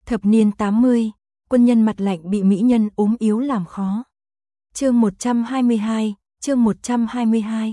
Thập niên 80, quân nhân mặt lạnh bị mỹ nhân ốm yếu làm khó. Chương 122, chương 122.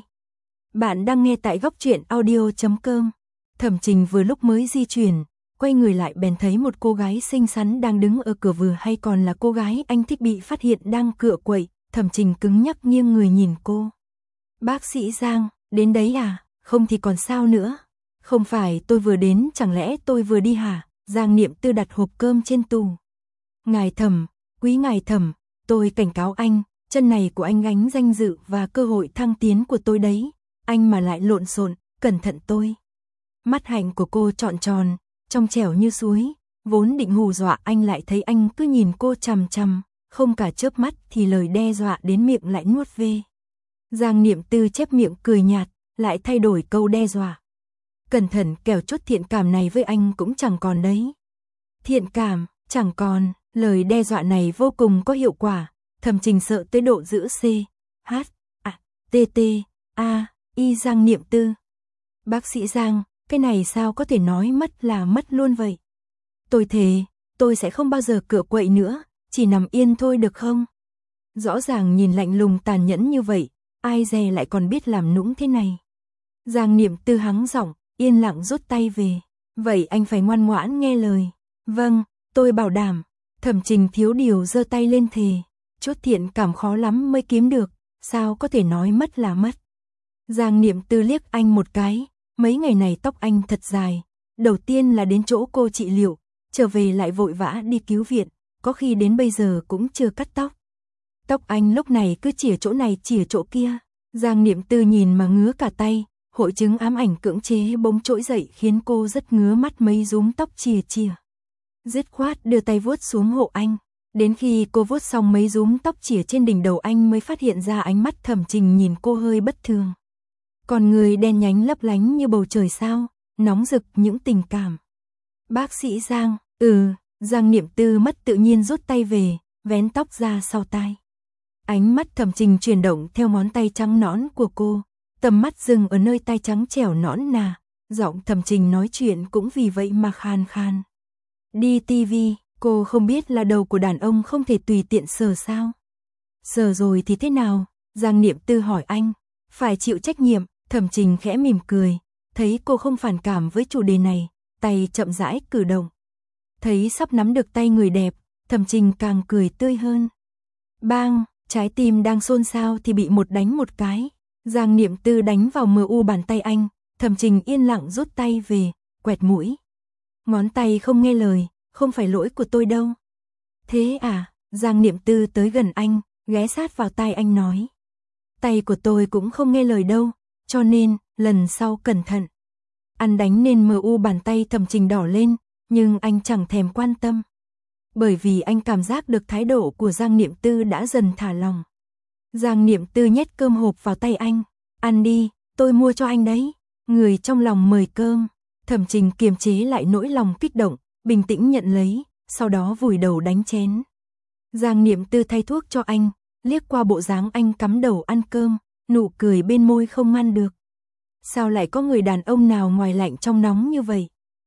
Bạn đang nghe tại góc truyện audio.com. Thẩm Trình vừa lúc mới di chuyển, quay người lại bèn thấy một cô gái xinh xắn đang đứng ở cửa, vừa hay còn là cô gái anh thích bị phát hiện đang cựa quậy. Thẩm Trình cứng nhắc nghiêng người nhìn cô. Bác sĩ Giang, đến đấy à? Không thì còn sao nữa? Không phải tôi vừa đến, chẳng lẽ tôi vừa đi hả? Giang Niệm Tư đặt hộp cơm trên tủ. Ngài Thẩm, quý ngài Thẩm, tôi cảnh cáo anh, chân này của anh gánh danh dự và cơ hội thăng tiến của tôi đấy. Anh mà lại lộn xộn, cẩn thận tôi. Mắt hạnh của cô trọn tròn, trong trẻo như suối, vốn định hù dọa anh lại thấy anh cứ nhìn cô chằm chằm, không cả chớp mắt thì lời đe dọa đến miệng lại nuốt về. Giang Niệm Tư chép miệng cười nhạt, lại thay đổi câu đe dọa. Cẩn thận, kẻo chút thiện cảm này với anh cũng chẳng còn đấy. Thiện cảm, chẳng còn, lời đe dọa này vô cùng có hiệu quả. Thẩm Trình sợ tới độ giữ C, H, A, T, T, A, I Giang Niệm Tư. Bác sĩ Giang, cái này sao có thể nói mất là mất luôn vậy? Tôi thề, tôi sẽ không bao giờ cựa quậy nữa, chỉ nằm yên thôi được không? Rõ ràng nhìn lạnh lùng tàn nhẫn như vậy, ai dè lại còn biết làm nũng thế này. Giang Niệm Tư hắng giọng, yên lặng rút tay về. Vậy anh phải ngoan ngoãn nghe lời. Vâng, tôi bảo đảm. Thẩm Trình thiếu điều giơ tay lên thề. Chút thiện cảm khó lắm mới kiếm được, sao có thể nói mất là mất. Giang Niệm Tư liếc anh một cái. Mấy ngày này tóc anh thật dài. Đầu tiên là đến chỗ cô trị liệu, trở về lại vội vã đi cứu viện, có khi đến bây giờ cũng chưa cắt tóc. Tóc anh lúc này cứ chỉa chỗ này chỉa chỗ kia. Giang Niệm Tư nhìn mà ngứa cả tay. Hội chứng ám ảnh cưỡng chế bỗng trỗi dậy khiến cô rất ngứa mắt mấy rúm tóc chìa chìa. Dứt khoát đưa tay vuốt xuống hộ anh. Đến khi cô vuốt xong mấy rúm tóc chìa trên đỉnh đầu anh mới phát hiện ra ánh mắt Thẩm Trình nhìn cô hơi bất thường. Còn người đen nhánh lấp lánh như bầu trời sao, nóng rực những tình cảm. Bác sĩ Giang, Giang Niệm Tư mất tự nhiên rút tay về, vén tóc ra sau tai. Ánh mắt Thẩm Trình chuyển động theo ngón tay trắng nõn của cô. Tầm mắt dừng ở nơi tay trắng trẻo nõn nà, giọng Thẩm Trình nói chuyện cũng vì vậy mà khan khan. Đi tivi, cô không biết là đầu của đàn ông không thể tùy tiện sờ sao? Sờ rồi thì thế nào? Giang Niệm Tư hỏi anh. Phải chịu trách nhiệm. Thẩm Trình khẽ mỉm cười, thấy cô không phản cảm với chủ đề này, tay chậm rãi cử động. Thấy sắp nắm được tay người đẹp, Thẩm Trình càng cười tươi hơn. Bang, trái tim đang xôn xao thì bị một đánh một cái. Giang Niệm Tư đánh vào mu bàn tay anh, Thẩm Trình yên lặng rút tay về, quẹt mũi. Ngón tay không nghe lời, không phải lỗi của tôi đâu. Thế à? Giang Niệm Tư tới gần anh, ghé sát vào tai anh nói. Tay của tôi cũng không nghe lời đâu, cho nên, lần sau cẩn thận. Ăn đánh nên mu bàn tay Thẩm Trình đỏ lên, nhưng anh chẳng thèm quan tâm. Bởi vì anh cảm giác được thái độ của Giang Niệm Tư đã dần thả lòng. Giang Niệm Tư nhét cơm hộp vào tay anh. Ăn đi, tôi mua cho anh đấy. Người trong lòng mời cơm. Thẩm Trình kiềm chế lại nỗi lòng kích động, bình tĩnh nhận lấy, sau đó vùi đầu đánh chén. Giang Niệm Tư thay thuốc cho anh, liếc qua bộ dáng anh cắm đầu ăn cơm, nụ cười bên môi không ngăn được. Sao lại có người đàn ông nào ngoài lạnh trong nóng như vậy?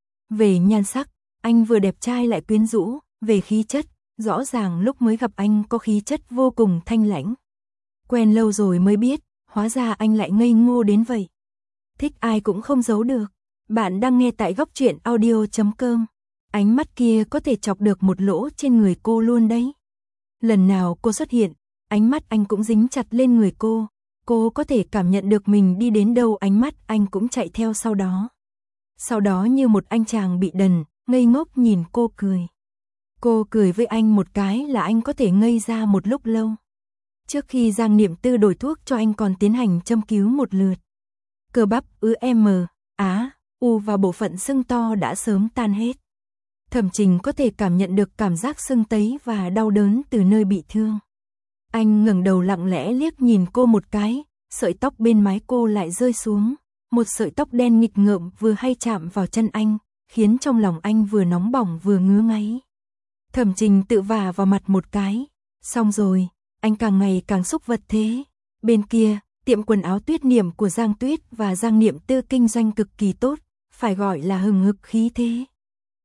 Về nhan sắc, anh vừa đẹp trai lại quyến rũ, về khí chất, rõ ràng lúc mới gặp anh có khí chất vô cùng thanh lãnh. Quen lâu rồi mới biết, hóa ra anh lại ngây ngô đến vậy. Thích ai cũng không giấu được. Bạn đang nghe tại góc truyện audio.com. Ánh mắt kia có thể chọc được một lỗ trên người cô luôn đấy. Lần nào cô xuất hiện, ánh mắt anh cũng dính chặt lên người cô. Cô có thể cảm nhận được mình đi đến đâu ánh mắt anh cũng chạy theo sau đó. Sau đó như một anh chàng bị đần, ngây ngốc nhìn cô cười. Cô cười với anh một cái là anh có thể ngây ra một lúc lâu. Trước khi Giang Niệm Tư đổi thuốc cho anh còn tiến hành châm cứu một lượt. Cơ bắp M, Á, U và bộ phận sưng to đã sớm tan hết. Thẩm Trình có thể cảm nhận được cảm giác sưng tấy và đau đớn từ nơi bị thương. Anh ngẩng đầu lặng lẽ liếc nhìn cô một cái, sợi tóc bên mái cô lại rơi xuống. Một sợi tóc đen nghịch ngợm vừa hay chạm vào chân anh, khiến trong lòng anh vừa nóng bỏng vừa ngứa ngáy. Thẩm Trình tự vả vào mặt một cái. Xong rồi, anh càng ngày càng xúc vật thế. Bên kia, tiệm quần áo Tuyết Niệm của Giang Tuyết và Giang Niệm Tư kinh doanh cực kỳ tốt, phải gọi là hừng hực khí thế.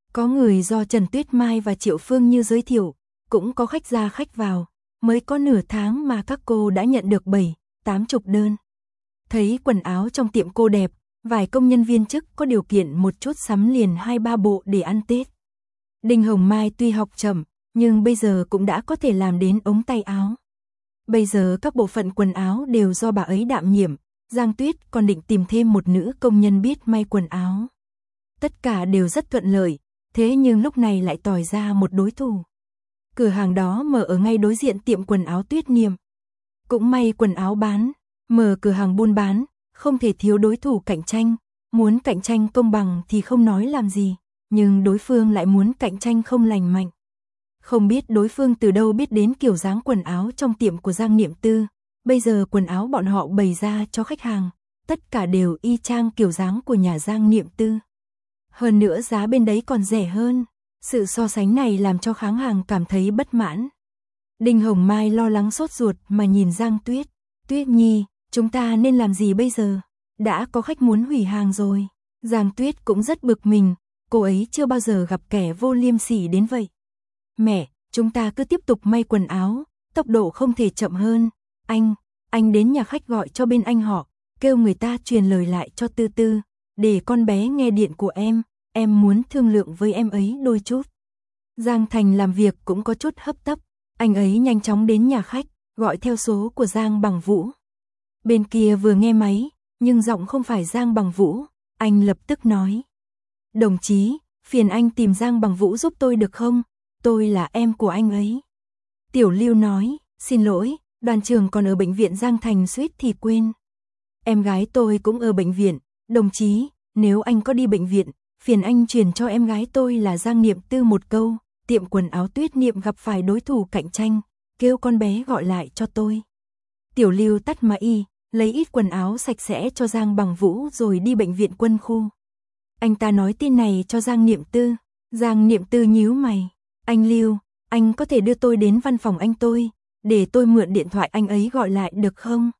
Có người do Trần Tuyết Mai và Triệu Phương Như giới thiệu, cũng có khách ra khách vào, mới có nửa tháng mà các cô đã nhận được 7-80 đơn. Thấy quần áo trong tiệm cô đẹp, vài công nhân viên chức có điều kiện một chút sắm liền 2-3 bộ để ăn Tết. Đinh Hồng Mai tuy học chậm, nhưng bây giờ cũng đã có thể làm đến ống tay áo. Bây giờ các bộ phận quần áo đều do bà ấy đảm nhiệm, Giang Tuyết còn định tìm thêm một nữ công nhân biết may quần áo. Tất cả đều rất thuận lợi, thế nhưng lúc này lại tỏi ra một đối thủ. Cửa hàng đó mở ở ngay đối diện tiệm quần áo Tuyết Niệm. Cũng may quần áo bán, mở cửa hàng buôn bán, không thể thiếu đối thủ cạnh tranh, muốn cạnh tranh công bằng thì không nói làm gì, nhưng đối phương lại muốn cạnh tranh không lành mạnh. Không biết đối phương từ đâu biết đến kiểu dáng quần áo trong tiệm của Giang Niệm Tư, bây giờ quần áo bọn họ bày ra cho khách hàng, tất cả đều y chang kiểu dáng của nhà Giang Niệm Tư. Hơn nữa giá bên đấy còn rẻ hơn, sự so sánh này làm cho khách hàng cảm thấy bất mãn. Đinh Hồng Mai lo lắng sốt ruột mà nhìn Giang Tuyết, Tuyết Nhi, chúng ta nên làm gì bây giờ? Đã có khách muốn hủy hàng rồi. Giang Tuyết cũng rất bực mình, cô ấy chưa bao giờ gặp kẻ vô liêm sỉ đến vậy. Mẹ, chúng ta cứ tiếp tục may quần áo, tốc độ không thể chậm hơn. Anh đến nhà khách gọi cho bên anh họ, kêu người ta truyền lời lại cho Tư Tư, để con bé nghe điện của em muốn thương lượng với em ấy đôi chút. Giang Thành làm việc cũng có chút hấp tấp, anh ấy nhanh chóng đến nhà khách, gọi theo số của Giang Bằng Vũ. Bên kia vừa nghe máy, nhưng giọng không phải Giang Bằng Vũ, anh lập tức nói. Đồng chí, phiền anh tìm Giang Bằng Vũ giúp tôi được không? Tôi là em của anh ấy. Tiểu Lưu nói, xin lỗi, đoàn trưởng còn ở bệnh viện Giang Thành suýt thì quên. Em gái tôi cũng ở bệnh viện, đồng chí, nếu anh có đi bệnh viện, phiền anh truyền cho em gái tôi là Giang Niệm Tư một câu, tiệm quần áo Tuyết Niệm gặp phải đối thủ cạnh tranh, kêu con bé gọi lại cho tôi. Tiểu Lưu tắt máy, lấy ít quần áo sạch sẽ cho Giang Bằng Vũ rồi đi bệnh viện Quân khu. Anh ta nói tin này cho Giang Niệm Tư. Giang Niệm Tư nhíu mày. Anh Lưu, anh có thể đưa tôi đến văn phòng anh tôi, để tôi mượn điện thoại anh ấy gọi lại được không?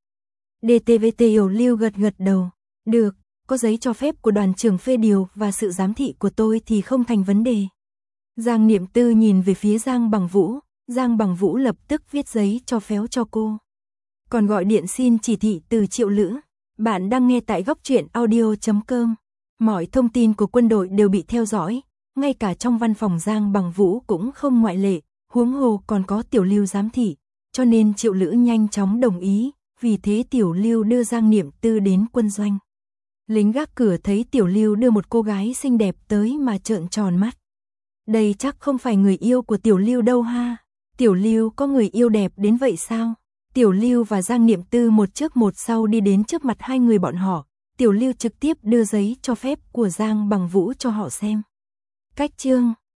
DTVT Tiểu Lưu gật gật đầu. Được, có giấy cho phép của đoàn trưởng phê điều và sự giám thị của tôi thì không thành vấn đề. Giang Niệm Tư nhìn về phía Giang Bằng Vũ, Giang Bằng Vũ lập tức viết giấy cho phép cho cô. Còn gọi điện xin chỉ thị từ Triệu Lữ. Bạn đang nghe tại Góc Truyện Audio.com. Mọi thông tin của quân đội đều bị theo dõi, ngay cả trong văn phòng Giang Bằng Vũ cũng không ngoại lệ, huống hồ còn có Tiểu Lưu giám thị, cho nên Triệu Lữ nhanh chóng đồng ý, vì thế Tiểu Lưu đưa Giang Niệm Tư đến quân doanh. Lính gác cửa thấy Tiểu Lưu đưa một cô gái xinh đẹp tới mà trợn tròn mắt. Đây chắc không phải người yêu của Tiểu Lưu đâu ha. Tiểu Lưu có người yêu đẹp đến vậy sao? Tiểu Lưu và Giang Niệm Tư một trước một sau đi đến trước mặt hai người bọn họ. Tiểu Lưu trực tiếp đưa giấy cho phép của Giang Bằng Vũ cho họ xem. Cách chương